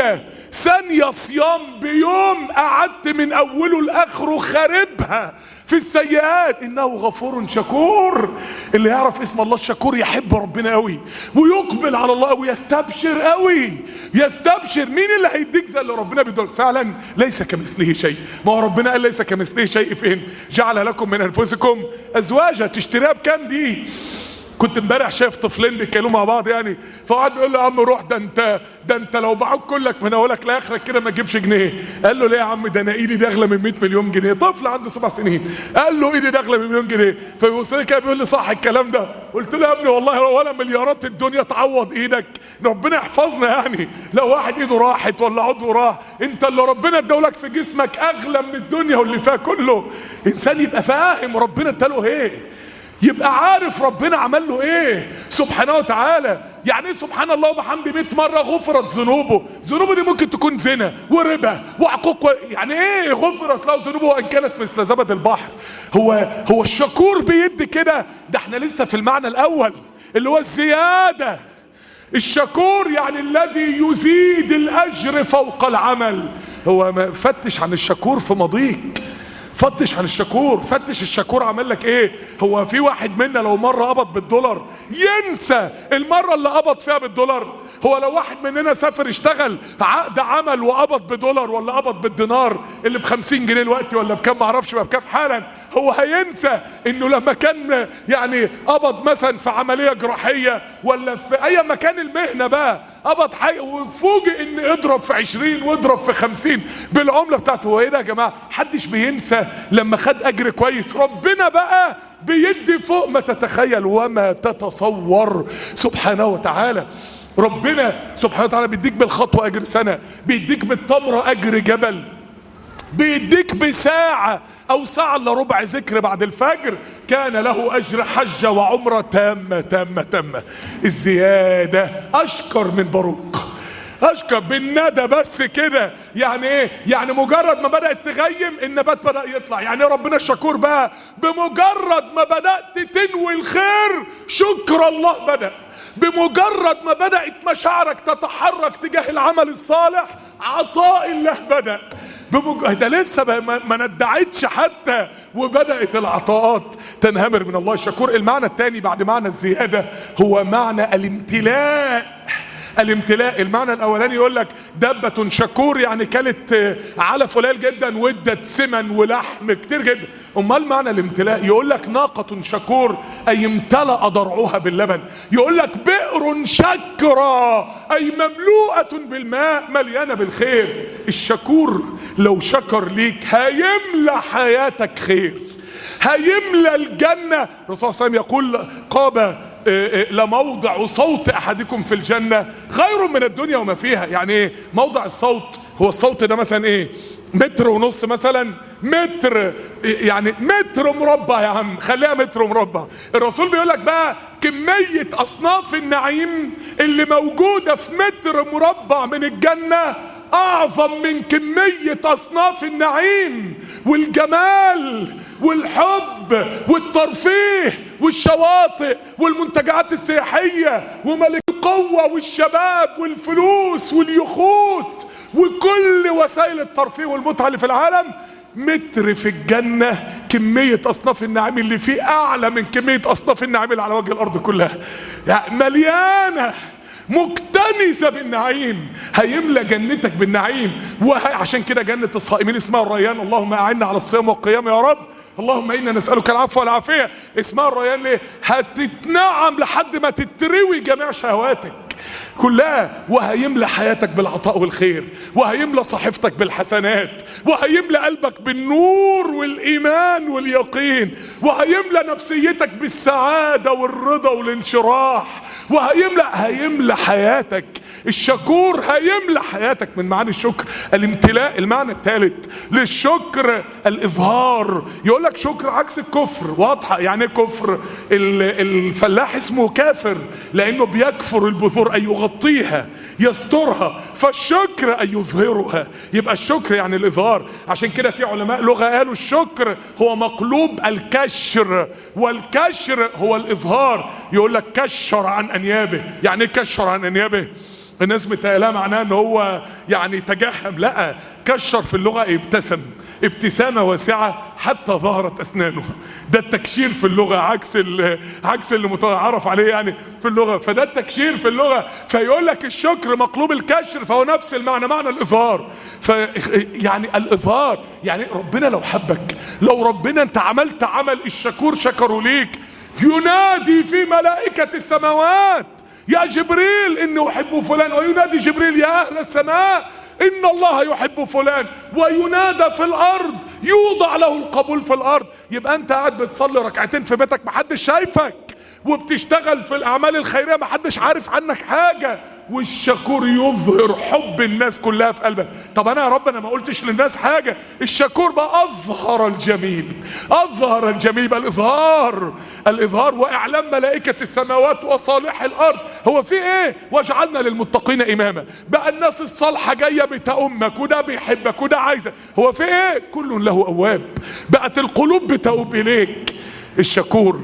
ثانية صيام بيوم قعدت من اوله لاخره خاربها في السيئات، انه غفور شكور. اللي يعرف اسم الله الشكور يحب ربنا قوي ويقبل على الله قوي، يستبشر قوي، يستبشر. مين اللي هيديك زي اللي ربنا بيديك؟ فعلا ليس كمثله شيء. ما هو ربنا قال ليس كمثله شيء فين؟ جعل لكم من انفسكم ازواجا. تشتريها بكام دي؟ كنت امبارح شايف طفلين بيتكلموا مع بعض يعني، فواحد بيقول له يا عم روح، ده انت لو باعوك كلك من اولك لاخرك كده ما تجيبش جنيه. قال له ليه يا عم؟ ده انا ايدي داخله من 100 مليون جنيه. طفل عنده 7 سنين قال له ايدي داخله من مليون جنيه. فبيبص لي كده بيقول لي صح الكلام ده؟ قلت له يا ابني والله ولا مليارات الدنيا تعوض ايدك، ربنا يحفظنا يعني. لو واحد ايده راحت ولا عضو راح، انت اللي ربنا ادولك في جسمك اغلى من الدنيا واللي فيها كله. انسان يبقى فاهم ربنا اداله ايه، يبقى عارف ربنا عمل له ايه سبحانه وتعالى. يعني ايه سبحان الله وبحمده 100 مره غفرت ذنوبه؟ ذنوبه دي ممكن تكون زنا وربا وعقوق يعني ايه غفرت له ذنوبه وان كانت مثل زبد البحر؟ هو الشكور بيدي كده؟ ده احنا لسه في المعنى الاول اللي هو الزياده. الشكور يعني الذي يزيد الاجر فوق العمل. هو فتش عن الشكور في ماضيك، فتش عن الشكور، فتش الشكور عمل لك ايه. هو في واحد منا لو مره قبض بالدولار ينسى المره اللي قبض فيها بالدولار؟ هو لو واحد مننا سافر اشتغل عقد عمل وقبض بدولار ولا قبض بالدينار اللي ب50 جنيه دلوقتي ولا بكام معرفش بقى بكام حالا، هو هينسى انه لما كان يعني قبض مثلا في عمليه جراحيه ولا في اي مكان المهنه بقى قبض حي وفوجئ ان اضرب في 20 واضرب في 50 بالعمله بتاعته؟ هو ايه ده يا جماعه؟ محدش بينسى لما خد اجر كويس. ربنا بقى بيدي فوق ما تتخيل وما تتصور سبحانه وتعالى. ربنا سبحانه وتعالى بيديك بالخطوه اجر سنه، بيديك بالتمره اجر جبل، بيديك بساعة او ساعة الا ربع ذكر بعد الفجر كان له اجر حجة وعمرة تامة. الزيادة اشكر من باروق، اشكر بالندى بس كده. يعني ايه؟ يعني مجرد ما بدأت تغيم النبات بدأ يطلع. يعني ربنا الشكور بقى بمجرد ما بدأت تنوي الخير شكر الله بدأ، بمجرد ما بدأت مشاعرك تتحرك تجاه العمل الصالح عطاء الله بدأ. ده لسه ما ندعتش حتى وبدأت العطاءات تنهمر من الله الشكور. المعنى الثاني بعد معنى الزيادة هو معنى الامتلاء. الامتلاء المعنى الاولاني يقول لك دبة شكور يعني كلت علف قليل جدا وادت سمن ولحم كتير جدا. امال معنى الامتلاء يقول لك ناقة شكور اي امتلأ ضرعها باللبن. يقول لك بئر شكرا اي مملوءة بالماء مليانة بالخير. الشكور لو شكر ليك هيملى حياتك خير، هيملى الجنة. الرسول صلى الله عليه وسلم يقول قاب لموضع صوت احدكم في الجنة خير من الدنيا وما فيها. يعني ايه موضع الصوت؟ هو الصوت ده مثلا ايه؟ 1.5 متر مثلا، متر يعني متر مربع يا عم، خليها متر مربع. الرسول بيقول لك بقى كمية اصناف النعيم اللي موجودة في متر مربع من الجنة اعظم من كمية اصناف النعيم والجمال والحب والترفيه والشواطئ والمنتجعات السياحية وملك القوة والشباب والفلوس واليخوت وكل وسائل الترفيه والمتعة اللي في العالم. متر في الجنة كمية أصناف النعيم اللي فيه أعلى من كمية أصناف النعيم اللي على وجه الأرض كلها، يعني مليانة مكتنسة بالنعيم. هيملى جنتك بالنعيم. وعشان كده جنة الصائمين اسمها الريان. اللهم أعنا على الصيام والقيام يا رب. اللهم إنا نسألك العفو والعافية. اسمها الريان ليه؟ هتتنعم لحد ما تتروي جميع شهواتك كلها، وهيملى حياتك بالعطاء والخير، وهيملى صحيفتك بالحسنات، وهيملى قلبك بالنور والإيمان واليقين، وهيملى نفسيتك بالسعادة والرضا والانشراح، هيملى حياتك. الشكور هيملى حياتك. من معاني الشكر الامتلاء. المعنى الثالث للشكر الإظهار. يقول لك شكر عكس الكفر. واضحة يعني ايه كفر؟ الفلاح اسمه كافر لأنه بيكفر البذور أي يغطيها يسترها، فالشكر أن يظهرها. يبقى الشكر يعني الإظهار. عشان كده في علماء لغة قالوا الشكر هو مقلوب الكشر، والكشر هو الإظهار. يقول لك كشر عن أنيابه. يعني ايه كشر عن أنيابه؟ الناس متهيألها معناه ان هو يعني تجهم، لا، كشر في اللغة ابتسم ابتسامة واسعة حتى ظهرت أسنانه. ده التكشير في اللغة، عكس اللي متعارف عليه يعني في اللغة. فده التكشير في اللغة. فيقول لك الشكر مقلوب الكشر، فهو نفس المعنى، معنى الإظهار. يعني الإظهار يعني ربنا لو حبك، لو ربنا انت عملت عمل الشكور شكروا ليك، ينادي في ملائكة السماوات يا جبريل إني أحب فلان، وينادي جبريل يا أهل السماء إن الله يحب فلان، وينادى في الأرض يوضع له القبول في الأرض. يبقى أنت قاعد بتصلي ركعتين في بيتك محدش شايفك، وبتشتغل في الأعمال الخيرية محدش عارف عنك حاجة، والشكور يظهر حب الناس كلها في قلبك. طب أنا يا رب أنا ما قلتش للناس حاجة، الشكور بقى أظهر الجميل، أظهر الجميل. يبقى الإظهار وإعلام ملائكة السماوات وصالح الأرض. هو في إيه؟ وجعلنا للمتقين إماما. بقى الناس الصالحة جاية بتأمك، وده بيحبك وده عايزك. هو في إيه؟ كل له أواب. بقت القلوب بتؤوب إليك. الشكور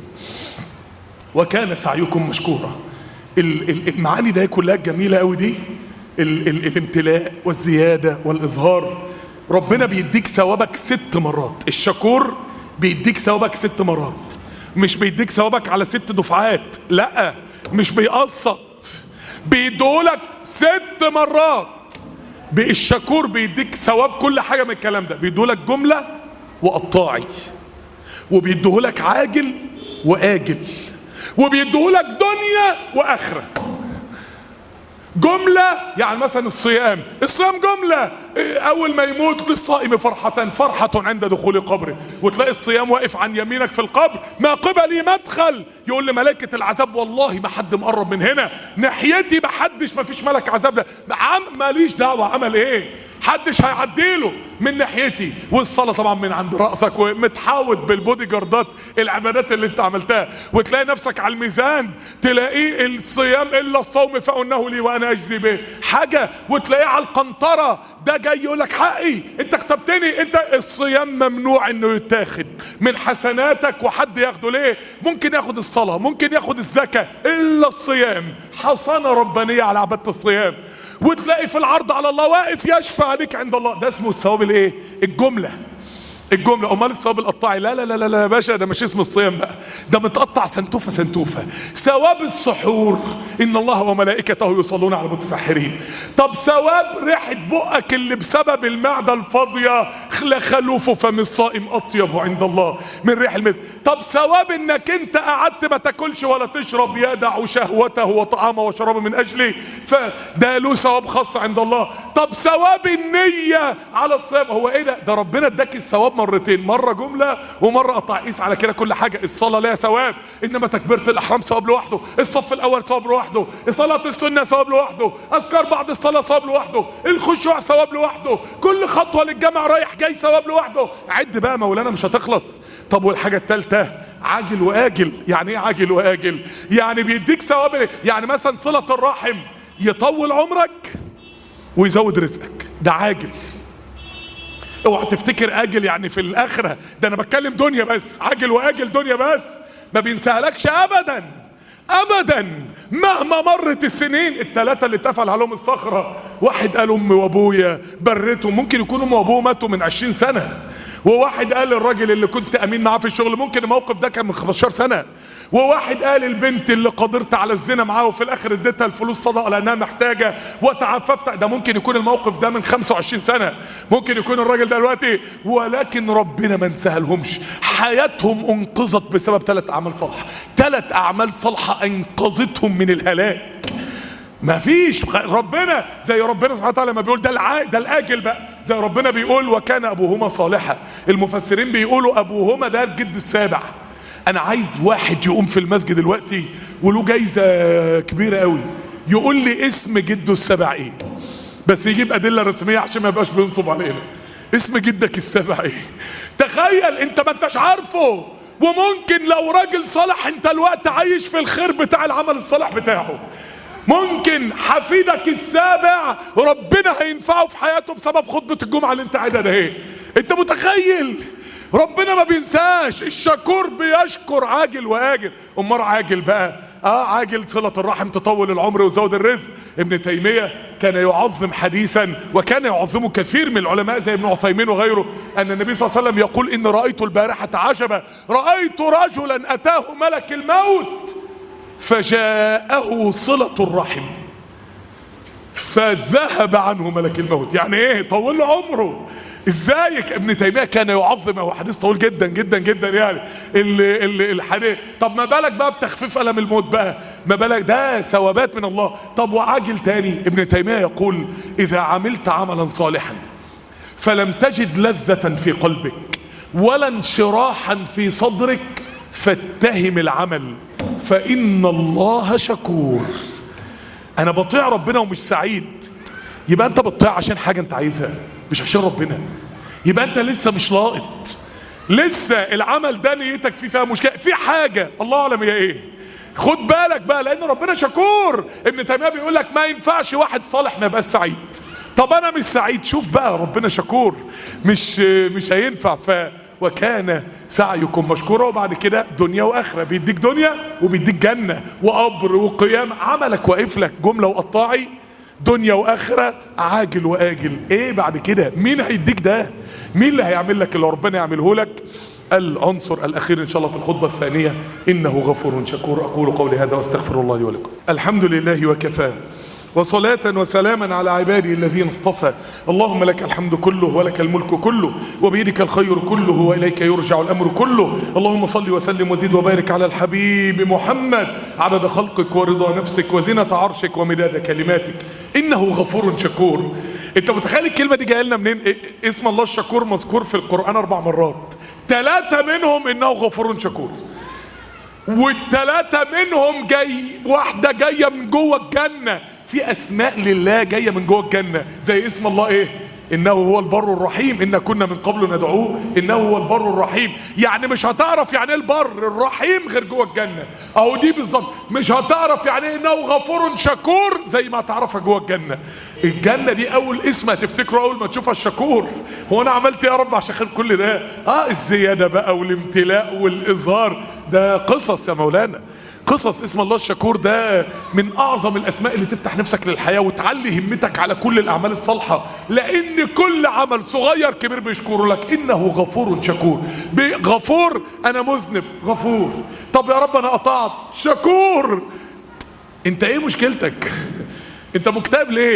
وكان سعيكم مشكورا. المعاني ده كلها جميلة قوي دي، الامتلاء والزيادة والإظهار. ربنا بيديك ثوابك 6 مرات. الشكور بيديك ثوابك 6 مرات، مش بيديك ثوابك على 6 دفعات، لا، مش بيقسط، بيدولك 6 مرات. الشكور بيديك ثواب كل حاجة من الكلام ده، بيدولك جملة وقطاعي، وبيديهولك عاجل وآجل، وبيديهولك دنيا وآخرة. جملة يعني مثلا الصيام جملة، أول ما يموت للصائم فرحة عند دخول قبره، وتلاقي الصيام واقف عن يمينك في القبر، ما قبلي مدخل، يقول لملائكة العذاب والله ما حد مقرب من هنا ناحيتي، ما فيش ملك عذاب، ده ماليش دعوة عمل ايه، حدش هيعديله من ناحيتي. والصلاة طبعا من عند رأسك، ومتحاوط بالبودي جاردات العبادات اللي انت عملتها، وتلاقي نفسك على الميزان تلاقيه الصيام إلا الصوم فإنه لي وأنا أجزي به حاجة، وتلاقيه على القنطرة ده جاي يقول لك حقي انت كتبتني. انت الصيام ممنوع انه يتاخد من حسناتك وحد ياخده. ليه؟ ممكن ياخد الصلاة، ممكن ياخد الزكاة، إلا الصيام حصانة ربانية على عبادة الصيام. وتلاقي في العرض على الله واقف يشفع عليك عند الله. ده اسمه الثواب الايه؟ الجملة. امال الثواب القطاعي لا لا لا لا يا باشا، ده مش اسم الصيام بقى، ده متقطع سنتوفه سنتوفه. ثواب السحور ان الله وملائكته يصلون على المتسحرين. طب ثواب ريحه بقك اللي بسبب المعده الفاضيه لخلوف فم الصائم اطيب عند الله من ريح المسك. طب ثواب انك انت قعدت ما تاكلش ولا تشرب، يدع شهوته وطعامه وشرابه من اجلي، فده له ثواب خاص عند الله. طب ثواب النيه على الصيام، هو ايه ده؟ ده ربنا اداك الثواب مرتين، مرة جملة ومرة قطع. قيس على كده كل حاجة. الصلاة لها ثواب، انما تكبيرة الاحرام ثواب لوحده، الصف الاول ثواب لوحده، صلاة السنة ثواب لوحده، اذكار بعد الصلاة ثواب لوحده، الخشوع ثواب لوحده، كل خطوة للجامع رايح جاي ثواب لوحده. عد بقى مولانا مش هتخلص. طب والحاجة الثالثة عاجل وآجل. يعني ايه عاجل وآجل؟ يعني بيديك ثواب. يعني مثلا صلة الرحم يطول عمرك ويزود رزقك، ده عاجل. اوعى تفتكر اجل يعني في الاخره، ده انا بتكلم دنيا بس، عاجل واجل دنيا بس، ما بينساهلكش ابدا ابدا مهما مرت السنين. الثلاثه اللي اتقفل عليهم الصخره، واحد قال امي وابويا بريتهم، ممكن يكون امي وابوه ماتوا من 20 سنه، وواحد قال الراجل اللي كنت امين معاه في الشغل ممكن الموقف ده كان من 15 سنه، وواحد قال البنت اللي قدرت على الزنا معاه وفي الاخر اديتها الفلوس صدقه لانها محتاجه وتعففت، ده ممكن يكون الموقف ده من 25 سنه، ممكن يكون الراجل ده دلوقتي. ولكن ربنا ما انساهلهمش، حياتهم انقذت بسبب 3 اعمال صالحه. 3 اعمال صالحه انقذتهم من الهلاك. ما فيش ربنا زي ربنا سبحانه وتعالى ما بيقول ده الاجل بقى، زي ربنا بيقول وكان ابوهما صالحا. المفسرين بيقولوا ابوهما ده الجد السابع. انا عايز واحد يقوم في المسجد دلوقتي وله جايزه كبيره قوي يقول لي اسم جده السابع ايه، بس يجيب ادله رسميه عشان ما يبقاش بينصب علينا. اسم جدك السابع ايه؟ تخيل انت ما انتش عارفه، وممكن لو راجل صالح انت الوقت عايش في الخير بتاع العمل الصالح بتاعه، ممكن حفيدك السابع ربنا هينفعه في حياته بسبب خطبة الجمعة اللي انت قاعدها ده. ايه انت متخيل؟ ربنا ما بينساش. الشكور بيشكر عاجل واجل. امال عاجل بقى عاجل صلة الرحم تطول العمر وزود الرزق. ابن تيمية كان يعظم حديثا، وكان يعظمه كثير من العلماء زي ابن عثيمين وغيره، ان النبي صلى الله عليه وسلم يقول: ان رأيت البارحة عجبا، رأيت رجلا اتاه ملك الموت فجاءه صلة الرحم فذهب عنه ملك الموت. يعني ايه؟ طول له عمره. ازاي ابن تيمية كان يعظم، هو حديث طويل جدا جدا جدا يعني الحديث. طب ما بالك بقى بتخفيف ألم الموت بقى، ما بالك ده ثوابات من الله. طب وعاجل تاني، ابن تيمية يقول: اذا عملت عملا صالحا فلم تجد لذة في قلبك ولا انشراحا في صدرك فاتهم العمل فإن الله شكور. انا بطيع ربنا ومش سعيد، يبقى انت بتطيع عشان حاجة انت عايزها مش عشان ربنا، يبقى انت لسه مش لاقط، لسه العمل ده نيتك فيها مشكلة، في حاجة الله اعلم هي ايه. خد بالك بقى، لان ربنا شكور. ابن تيمية بيقول لك ما ينفعش واحد صالح ما يبقاش سعيد. طب انا مش سعيد، شوف بقى ربنا شكور، مش هينفع. وكان سعيكم مشكورا. وبعد كده دنيا واخره، بيديك دنيا وبيديك جنة وقبر وقيام، عملك واقف لك جملة وقطاعي، دنيا واخره، عاجل واجل. ايه بعد كده؟ مين هيديك ده؟ مين اللي هيعمل لك اللي ربنا يعمله لك؟ العنصر الاخير ان شاء الله في الخطبه الثانيه: انه غفور شكور. اقول قولي هذا واستغفر الله لي ولكم. الحمد لله وكفى، وصلاة وسلاما على عبادي الذين اصطفى. اللهم لك الحمد كله ولك الملك كله وبيدك الخير كله وإليك يرجع الأمر كله. اللهم صل وسلم وزد وبارك على الحبيب محمد عدد خلقك ورضا نفسك وزنة عرشك ومداد كلماتك. إنه غفور شكور. انت متخيل الكلمة دي جايه لنا منين؟ اسم الله الشكور مذكور في القرآن 4 مرات، 3 منهم إنه غفور شكور، والثلاثة منهم واحدة جاية من جوه الجنة. في اسماء لله جايه من جوه الجنه، زي اسم الله ايه؟ انه هو البر الرحيم، ان كنا من قبل ندعوه انه هو البر الرحيم. يعني مش هتعرف يعني ايه البر الرحيم غير جوه الجنه. اهو دي بالظبط، مش هتعرف يعني ايه انه غفور شكور زي ما هتعرفها جوه الجنه. الجنه دي اول اسم هتفتكره اول ما تشوفها الشكور. هو انا عملت ايه يا رب عشان خير كل ده؟ الزياده بقى والامتلاء والاظهار، ده قصص يا مولانا، قصص. اسم الله الشكور ده من اعظم الاسماء اللي تفتح نفسك للحياة وتعلي همتك على كل الاعمال الصالحة، لان كل عمل صغير كبير بيشكره لك. انه غفور شكور. غفور، انا مذنب، غفور. طب يا رب انا قطعت، شكور. انت ايه مشكلتك؟ انت مكتئب ليه؟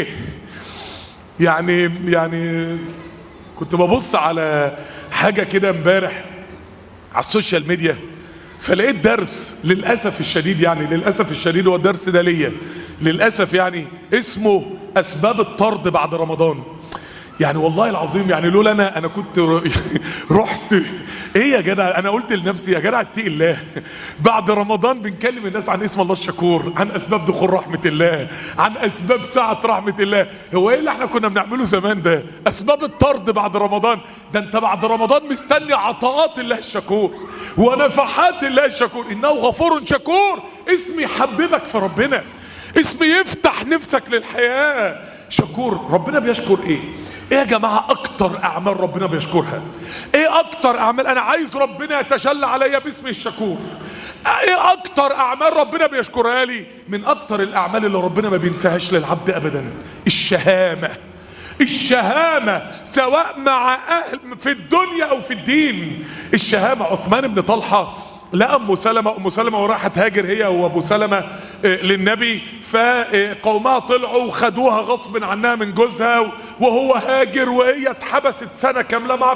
يعني كنت ببص على حاجة كده امبارح على السوشيال ميديا، فلقيت درس للأسف الشديد، للأسف الشديد، هو الدرس ده ليا للأسف، اسمه أسباب الطرد بعد رمضان. والله العظيم لولا أنا كنت رحت ايه يا جدع. انا قلت لنفسي يا جدع اتقي الله، بعد رمضان بنكلم الناس عن اسم الله الشكور، عن اسباب دخول رحمة الله، عن اسباب سعة رحمة الله. هو ايه اللي احنا كنا بنعمله زمان ده؟ اسباب الطرد بعد رمضان. ده انت بعد رمضان مستني عطاءات الله الشكور ونفحات الله الشكور. انه غفور شكور، اسم يحببك في ربنا، اسم يفتح نفسك للحياة. شكور. ربنا بيشكر ايه يا جماعة؟ اكتر اعمال ربنا بيشكرها ايه؟ اكتر اعمال انا عايز ربنا يتجلى عليا باسمه الشكور. ايه اكتر اعمال ربنا بيشكرها لي؟ من اكتر الاعمال اللي ربنا ما بينساهاش للعبد ابدا الشهامة. الشهامة سواء مع اهل في الدنيا او في الدين. الشهامة. عثمان بن طلحة لقى ام سلمة وراحت هاجر هي وابو سلمة للنبي، فقومها طلعوا وخدوها غصب عنها من جوزها وهو هاجر، وهي اتحبست سنة كاملة مع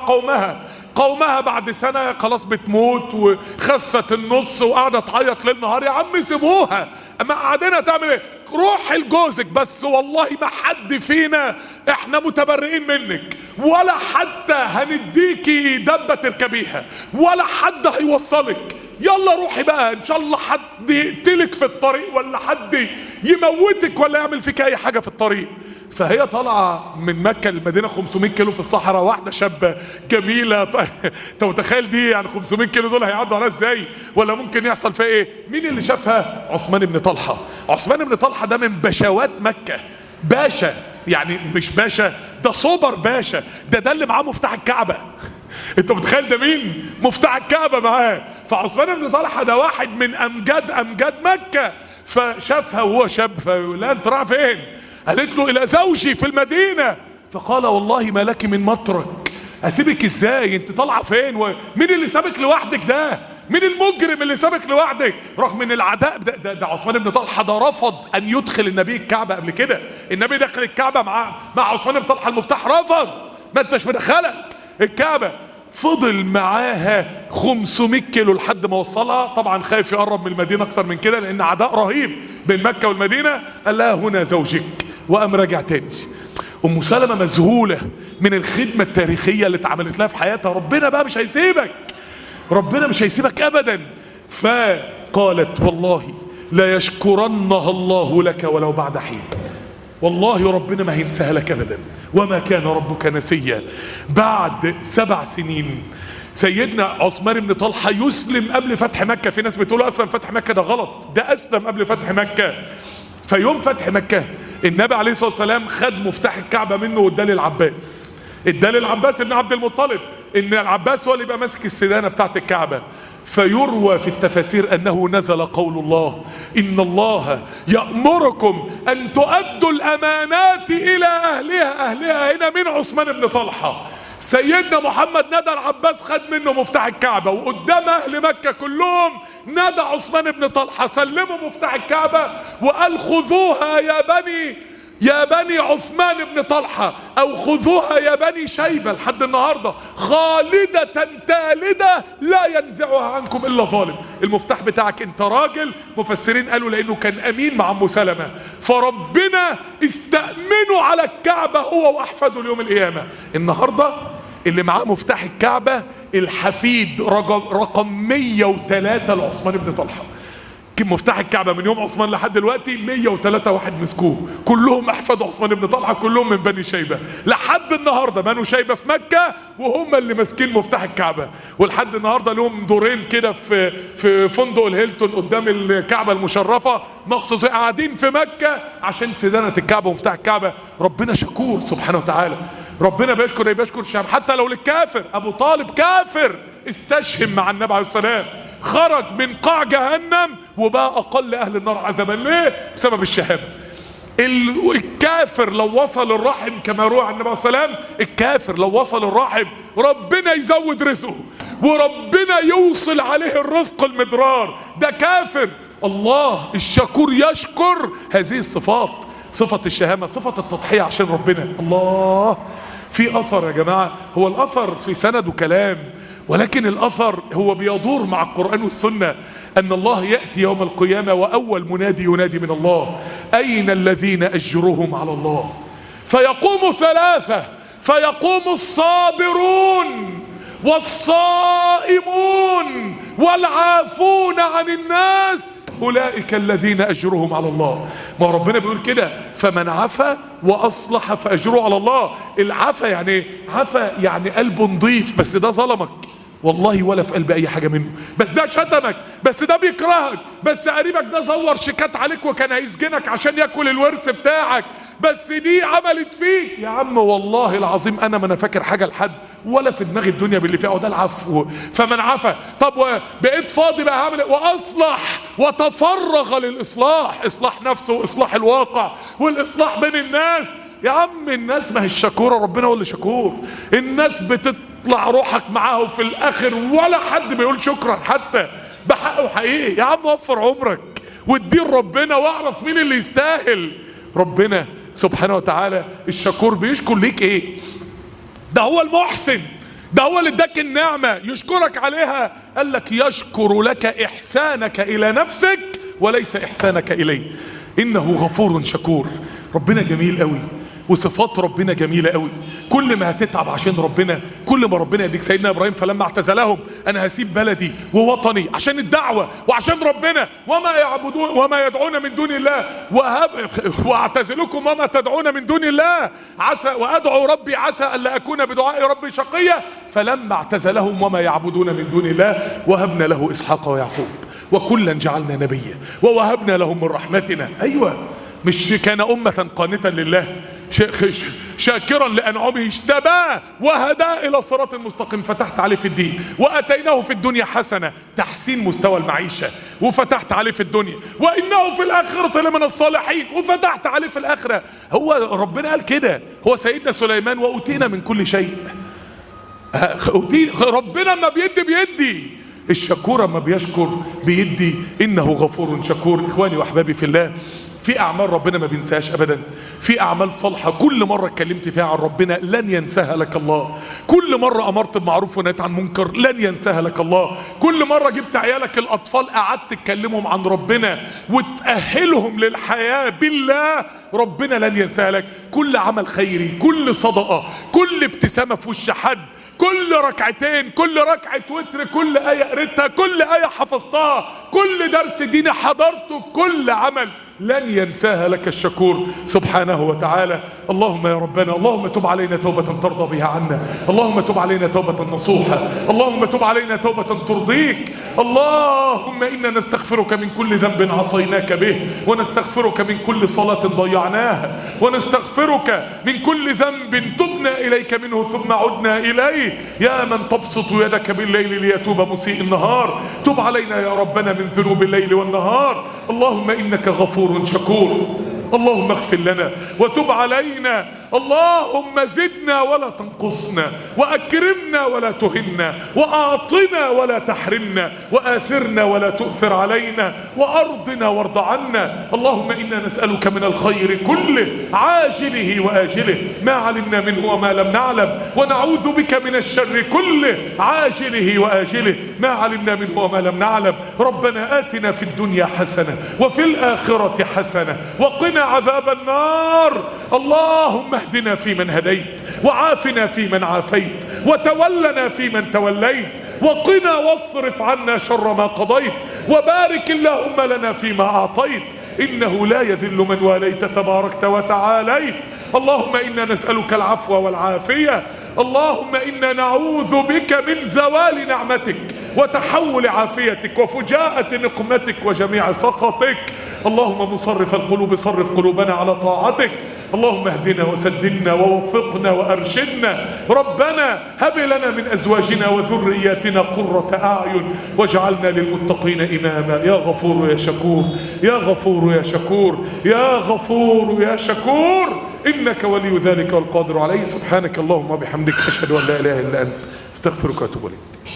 قومها بعد سنة خلاص بتموت وخست النص وقاعدة تعيط ليل نهار. يا عم سيبوها، اما قاعدين تعمل ايه؟ روح لجوزك بس، والله ما حد فينا احنا متبرئين منك، ولا حتى هنديكي دبة تركبيها، ولا حد هيوصلك. يلا روحي بقى، ان شاء الله حد يقتلك في الطريق ولا حد يموتك ولا يعمل فيك اي حاجة في الطريق. فهي طالعة من مكة للمدينة 500 كيلو في الصحراء، واحدة شابة جميلة. انت متخيل دي 500 كيلو دول هيعدوا عليها ازاي؟ ولا ممكن يحصل فيها ايه؟ مين اللي شافها؟ عثمان بن طلحة. عثمان بن طلحة ده من بشوات مكة، باشا، مش باشا، ده سوبر باشا، ده اللي معاه مفتاح الكعبة. انت متخيل ده مين؟ مفتاح الكعبة معاه. فعثمان بن طلحة ده واحد من امجاد مكة، فشافها وهو شاب فيقول لها انت رايح فين؟ قالت له الى زوجي في المدينة. فقال والله ما لك من مترك، اسيبك ازاي؟ انت طالعه فين؟ مين اللي سابك لوحدك ده؟ مين المجرم اللي سابك لوحدك؟ رغم ان العداء ده عثمان بن طلحه ده رفض ان يدخل النبي الكعبه قبل كده. النبي دخل الكعبه مع عثمان بن طلحه، المفتاح رفض، ما انتش مدخلك الكعبه. فضل معاها 500 كيلو لحد ما وصلها. طبعا خايف يقرب من المدينه اكتر من كده لان عداء رهيب بين مكه والمدينه. قال لها هنا زوجك، وقام راجع تاني. ام سلمة مذهولة من الخدمة التاريخية اللي اتعملت لها في حياتها. ربنا بقى مش هيسيبك، ربنا مش هيسيبك ابدا. فقالت والله لا يشكرنها الله لك ولو بعد حين، والله ربنا ما هينساها لك ابدا، وما كان ربك نسيا. بعد 7 سنين سيدنا عثمان بن طلحة يسلم قبل فتح مكة. في ناس بتقول اسلم فتح مكة، ده غلط، ده اسلم قبل فتح مكة. فيوم فتح مكة النبي عليه الصلاة والسلام خد مفتاح الكعبة منه واداه للعباس، اداه للعباس ابن عبد المطلب، ان العباس هو اللي يبقى ماسك السدانة بتاعت الكعبة. فيروى في التفاسير انه نزل قول الله ان الله يأمركم ان تؤدوا الامانات الى اهلها هنا من عثمان بن طلحة. سيدنا محمد ندى العباس خد منه مفتاح الكعبة، وقدام اهل مكة كلهم نادى عثمان بن طلحة سلموا مفتاح الكعبة وقال خذوها يا بني عثمان بن طلحة، او خذوها يا بني شيبة. لحد النهاردة خالدة تالدة لا ينزعها عنكم الا ظالم. المفتاح بتاعك انت راجل. مفسرين قالوا لانه كان امين مع ام سلمة، فربنا استأمنوا على الكعبة هو واحفاده ليوم القيامة. النهاردة اللي معاه مفتاح الكعبة الحفيد رقم 103 لعثمان بن طلحة. مفتاح الكعبة من يوم عثمان لحد دلوقتي 103 واحد مسكوه، كلهم احفاد عثمان بن طلحة، كلهم من بني شيبة. لحد النهاردة بنو شيبة في مكة وهم اللي ماسكين مفتاح الكعبة، ولحد النهاردة لهم دورين كده في فندق الهيلتون قدام الكعبة المشرفة مخصوص، قاعدين في مكة عشان سدانة الكعبة ومفتاح الكعبة. ربنا شكور سبحانه وتعالى، ربنا بيشكر شام. حتى لو للكافر، ابو طالب كافر استشهم مع النبي عليه السلام، خرج من قاع جهنم وبقى اقل اهل النار عذابا. ليه؟ بسبب الشهامة. الكافر لو وصل الرحم كما روى عن النبي عليه السلام، الكافر لو وصل الرحم ربنا يزود رزقه وربنا يوصل عليه الرزق المدرار. ده كافر. الله الشكور يشكر هذه الصفات، صفة الشهامة، صفة التضحية عشان ربنا. الله في اثر يا جماعة، هو الاثر في سند كلام، ولكن الاثر هو بيدور مع القرآن والسنة. ان الله يأتي يوم القيامة واول منادي ينادي من الله اين الذين اجرهم على الله؟ فيقوم 3، فيقوم الصابرون والصائمون والعافون عن الناس اولئك الذين اجرهم على الله. ما ربنا بيقول كده فمن عفا واصلح فاجره على الله. العفا يعني عفا يعني قلبه نضيف، بس ده ظلمك والله ولا في قلب اي حاجة منه، بس ده شتمك، بس ده بيكرهك، بس قريبك ده زور شيكات عليك وكان هيسجنك عشان ياكل الورث بتاعك، بس دي عملت فيك. يا عم والله العظيم انا ما انا فاكر حاجة لحد ولا في دماغي الدنيا باللي فيها، وده العفو. فمن عفا، طب بقيت فاضي بقى هعمل واصلح وتفرغ للاصلاح، اصلاح نفسه واصلاح الواقع والاصلاح بين الناس. يا عم الناس ما هي الشكورة، ربنا هو اللي شكور. الناس بتطلع روحك معاه في الاخر ولا حد بيقول شكرا حتى بحقه حقيقي. يا عم وفر عمرك وادين ربنا واعرف مين اللي يستاهل. ربنا سبحانه وتعالى الشكور بيشكر ليك ايه؟ ده هو المحسن، ده هو اللي اداك النعمة يشكرك عليها. قال لك يشكر لك احسانك الى نفسك وليس احسانك اليه، انه غفور شكور. ربنا جميل قوي وصفات ربنا جميلة قوي. كل ما هتتعب عشان ربنا كل ما ربنا يديك. سيدنا ابراهيم فلما اعتزلهم انا هسيب بلدي ووطني عشان الدعوة وعشان ربنا وما يدعون من دون الله واعتزلكم وما تدعون من دون الله عسى وادعو ربي عسى الا اكون بدعاء ربي شقيا. فلما اعتزلهم وما يعبدون من دون الله وهبنا له اسحاق ويعقوب وكلا جعلنا نبيا ووهبنا لهم من رحمتنا. ايوه مش كان أمة قانتا لله، شاكرا لأنعمه اجتباه وهداه إلى صراط المستقيم، فتحت عليه في الدين. وأتيناه في الدنيا حسنة، تحسين مستوى المعيشة وفتحت عليه في الدنيا. وإنه في الآخرة لمن الصالحين، وفتحت عليه في الآخرة. هو ربنا قال كده، هو سيدنا سليمان وأوتينا من كل شيء. ربنا ما بيدي، الشكور ما بيشكر بيدي، إنه غفور شكور. إخواني وأحبابي في الله، في أعمال ربنا ما بينساهاش أبدا، في أعمال صالحة كل مرة اتكلمت فيها عن ربنا لن ينساها لك الله، كل مرة أمرت بمعروف ونهيت عن منكر لن ينساها لك الله، كل مرة جبت عيالك الأطفال قعدت تكلمهم عن ربنا وتأهلهم للحياة بالله، ربنا لن ينساها لك. كل عمل خيري، كل صدقة، كل ابتسامة في وش حد، كل ركعتين، كل ركعة وتر، كل آية قريتها، كل آية حفظتها، كل درس ديني حضرته، كل عمل لن ينساها لك الشكور سبحانه وتعالى. اللهم يا ربنا، اللهم تب علينا توبة ترضى بها عنا، اللهم تب علينا توبة نصوحة، اللهم تب علينا توبة ترضيك. اللهم إنا نستغفرك من كل ذنب عصيناك به، ونستغفرك من كل صلاة ضيعناها، ونستغفرك من كل ذنب تبنا إليك منه ثم عدنا إليه. يا من تبسط يدك بالليل ليتوب مسيء النهار، تب علينا يا ربنا من ذنوب الليل والنهار. اللهم إنك غفور شكور، اللهم اغفر لنا وتب علينا، اللهم زدنا ولا تنقصنا، وأكرمنا ولا تهنا، وأعطنا ولا تحرمنا، وآثرنا ولا تؤثر علينا، وأرضنا وارض عنا. اللهم إنا نسألك من الخير كله عاجله وآجله ما علمنا منه وما لم نعلم، ونعوذ بك من الشر كله عاجله وآجله ما علمنا منه وما لم نعلم. ربنا آتنا في الدنيا حسنة وفي الآخرة حسنة وقنا عذاب النار. اللهم اهدنا فيمن هديت، وعافنا فيمن عافيت، وتولنا فيمن توليت، وقنا واصرف عنا شر ما قضيت، وبارك اللهم لنا فيما أعطيت، إنه لا يذل من واليت تباركت وتعاليت. اللهم إنا نسألك العفو والعافية، اللهم إنا نعوذ بك من زوال نعمتك وتحول عافيتك وفجاءة نقمتك وجميع سخطك. اللهم مصرف القلوب صرف قلوبنا على طاعتك، اللهم اهدنا وسددنا ووفقنا وأرشدنا. ربنا هب لنا من أزواجنا وذرياتنا قرة أعين واجعلنا للمتقين إماما. يا غفور يا شكور، يا غفور يا شكور، يا غفور يا شكور، إنك ولي ذلك والقادر عليه. سبحانك اللهم وبحمدك، أشهد أن لا إله إلا أنت، استغفرك وأتوب إليك.